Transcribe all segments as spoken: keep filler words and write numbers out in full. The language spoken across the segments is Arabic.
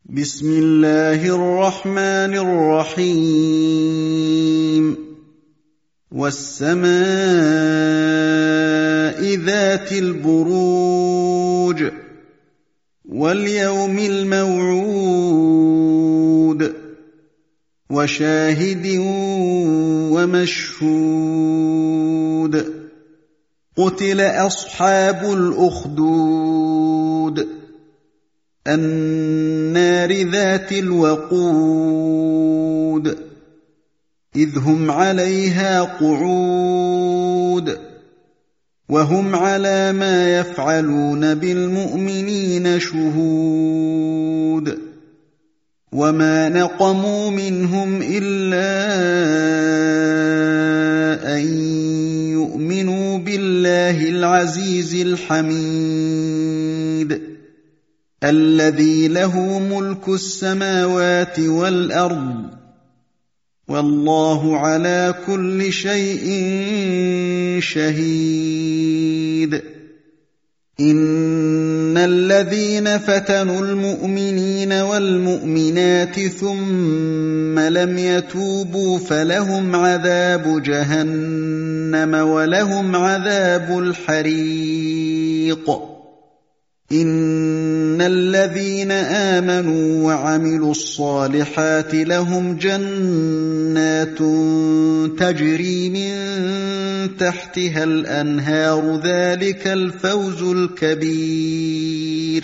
بسم الله الرحمن الرحيم والسماء ذات البروج واليوم الموعود وشاهد ومشهود قتل أصحاب الأخدود النار ذات الوقود إذ هم عليها قعود وهم على ما يفعلون بالمؤمنين شهود وما نقموا منهم إلا أن يؤمنوا بالله العزيز الحميد الذي له ملك السماوات والأرض والله على كل شيء شهيد إن الذين فتنوا المؤمنين والمؤمنات ثم لم يتوبوا فلهم عذاب جهنم ولهم عذاب الحريق إن الذين آمنوا وعملوا الصالحات لهم جنات تجري من تحتها الأنهار ذلك الفوز الكبير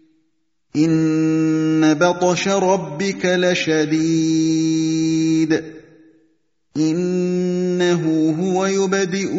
إن بطش ربك لشديد إنه هو يبدئ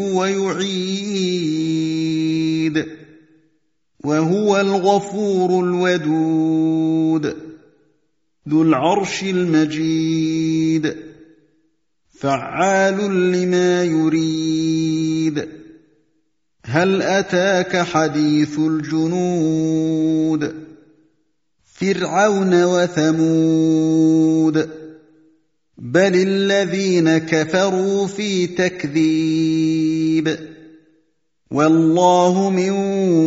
ويعيد وهو الغفور الودود ذو العرش المجيد فعال لما يريد هل أتاك حديث الجنود فرعون وثمود بل الذين كفروا في تكذيب والله من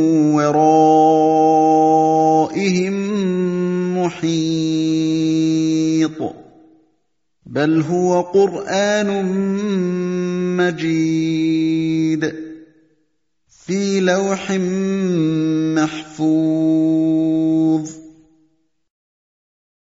ورائهم محيط بل هو قرآن مجيد في لوح محفوظ